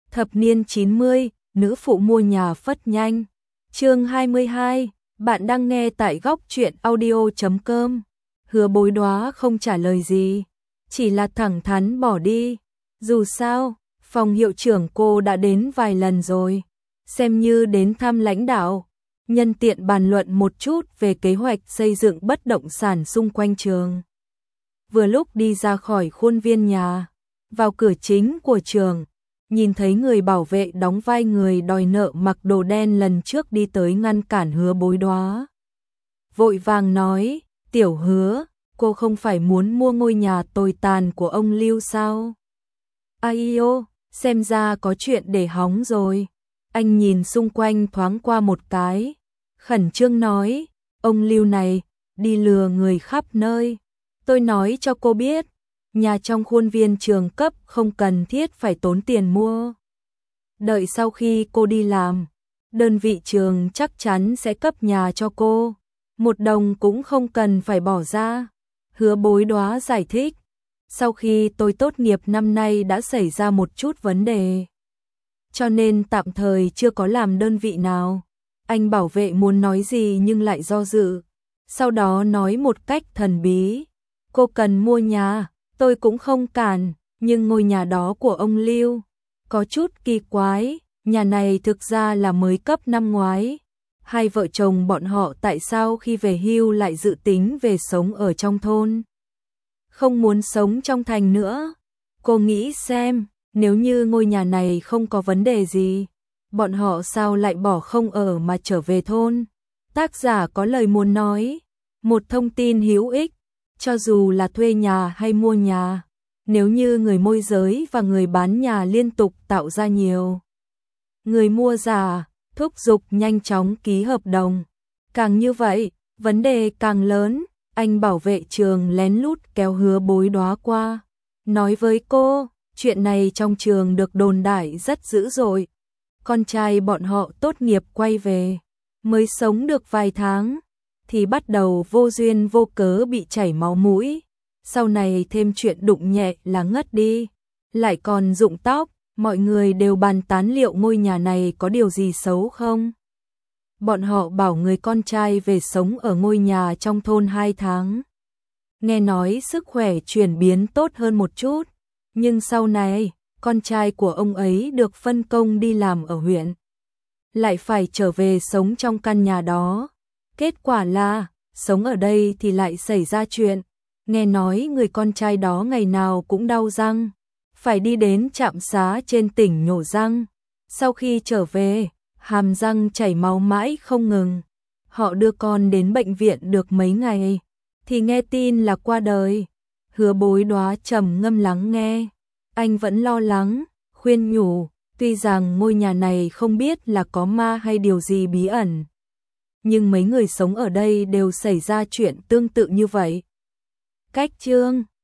Thập niên 90, nữ phụ mua nhà phất nhanh. Chương 22, bạn đang nghe tại góc truyện audio.com. Hứa Bối Đóa không trả lời gì, chỉ là thẳng thắn bỏ đi. Dù sao, phòng hiệu trưởng cô đã đến vài lần rồi, xem như đến thăm lãnh đạo, nhân tiện bàn luận một chút về kế hoạch xây dựng bất động sản xung quanh trường. Vừa lúc đi ra khỏi khuôn viên nhà, vào cửa chính của trường, nhìn thấy người bảo vệ đóng vai người đòi nợ mặc đồ đen lần trước đi tới ngăn cản Hứa Bối Đóa. Vội vàng nói, tiểu Hứa, cô không phải muốn mua ngôi nhà tồi tàn của ông Lưu sao? Ai ô, xem ra có chuyện để hóng rồi. Anh nhìn xung quanh thoáng qua một cái, khẩn trương nói, ông Lưu này, đi lừa người khắp nơi. Tôi nói cho cô biết, nhà trong khuôn viên trường cấp không cần thiết phải tốn tiền mua. Đợi sau khi cô đi làm, đơn vị trường chắc chắn sẽ cấp nhà cho cô, một đồng cũng không cần phải bỏ ra. Hứa Bối Đóa giải thích, sau khi tôi tốt nghiệp năm nay đã xảy ra một chút vấn đề, cho nên tạm thời chưa có làm đơn vị nào. Anh bảo vệ muốn nói gì nhưng lại do dự, sau đó nói một cách thần bí, cô cần mua nhà, tôi cũng không cản, nhưng ngôi nhà đó của ông Lưu có chút kỳ quái, nhà này thực ra là mới cấp năm ngoái. Hai vợ chồng bọn họ tại sao khi về hưu lại dự tính về sống ở trong thôn, không muốn sống trong thành nữa. Cô nghĩ xem, nếu như ngôi nhà này không có vấn đề gì, bọn họ sao lại bỏ không ở mà trở về thôn? Tác giả có lời muốn nói, một thông tin hữu ích, cho dù là thuê nhà hay mua nhà, nếu như người môi giới và người bán nhà liên tục tạo ra nhiều người mua giả, thúc giục nhanh chóng ký hợp đồng, càng như vậy, vấn đề càng lớn. Anh bảo vệ trường lén lút kéo Hứa Bối Đóa qua, nói với cô, chuyện này trong trường được đồn đại rất dữ dội. Con trai bọn họ tốt nghiệp quay về, mới sống được vài tháng, thì bắt đầu vô duyên vô cớ bị chảy máu mũi. Sau này thêm chuyện đụng nhẹ là ngất đi, lại còn rụng tóc, mọi người đều bàn tán liệu ngôi nhà này có điều gì xấu không. Bọn họ bảo người con trai về sống ở ngôi nhà trong thôn 2 tháng. Nghe nói sức khỏe chuyển biến tốt hơn một chút, nhưng sau này, con trai của ông ấy được phân công đi làm ở huyện, lại phải trở về sống trong căn nhà đó. Kết quả là, sống ở đây thì lại xảy ra chuyện. Nghe nói người con trai đó ngày nào cũng đau răng, phải đi đến trạm xá trên tỉnh nhổ răng. Sau khi trở về, hàm răng chảy máu mãi không ngừng. Họ đưa con đến bệnh viện được mấy ngày, thì nghe tin là qua đời. Hứa Bối Đóa trầm ngâm lắng nghe. Anh vẫn lo lắng, khuyên nhủ, tuy rằng ngôi nhà này không biết là có ma hay điều gì bí ẩn, nhưng mấy người sống ở đây đều xảy ra chuyện tương tự như vậy. Cách chương